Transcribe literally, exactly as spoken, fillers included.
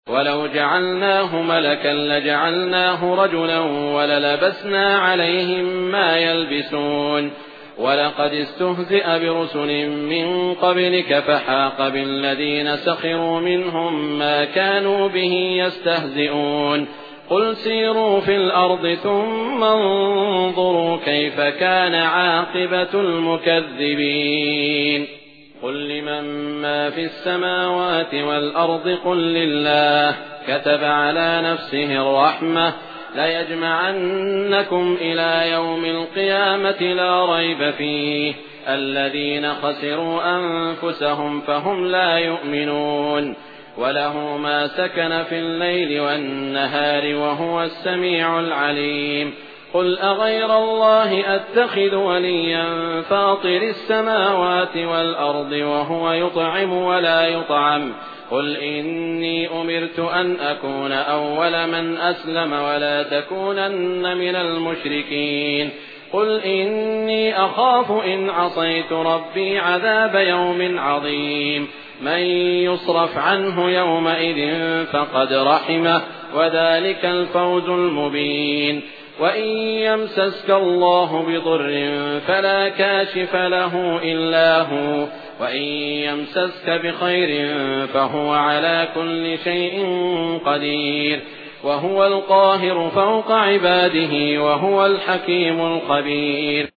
ولو جعلناه ملكا لجعلناه رجلا وللبسنا عليهم ما يلبسون ولقد استهزئ برسل من قبلك فحاق بالذين سخروا منهم ما كانوا به يستهزئون قل سيروا في الأرض ثم انظروا كيف كان عاقبة المكذبين قل لمن ما في السماوات والأرض قل لله كتب على نفسه الرحمة ليجمعنكم إلى يوم القيامة لا ريب فيه الذين خسروا أنفسهم فهم لا يؤمنون وله ما سكن في الليل والنهار وهو السميع العليم قل أغير الله أتخذ وليا فاطر السماوات والأرض وهو يطعم ولا يطعم قل إني أمرت أن أكون أول من أسلم ولا تكونن من المشركين قل إني أخاف إن عصيت ربي عذاب يوم عظيم من يصرف عنه يومئذ فقد رحمه وذلك الفوز المبين وإن يمسسك الله بضر فلا كاشف له إلا هو وإن يمسسك بخير فهو على كل شيء قدير وهو القاهر فوق عباده وهو الحكيم الخبير.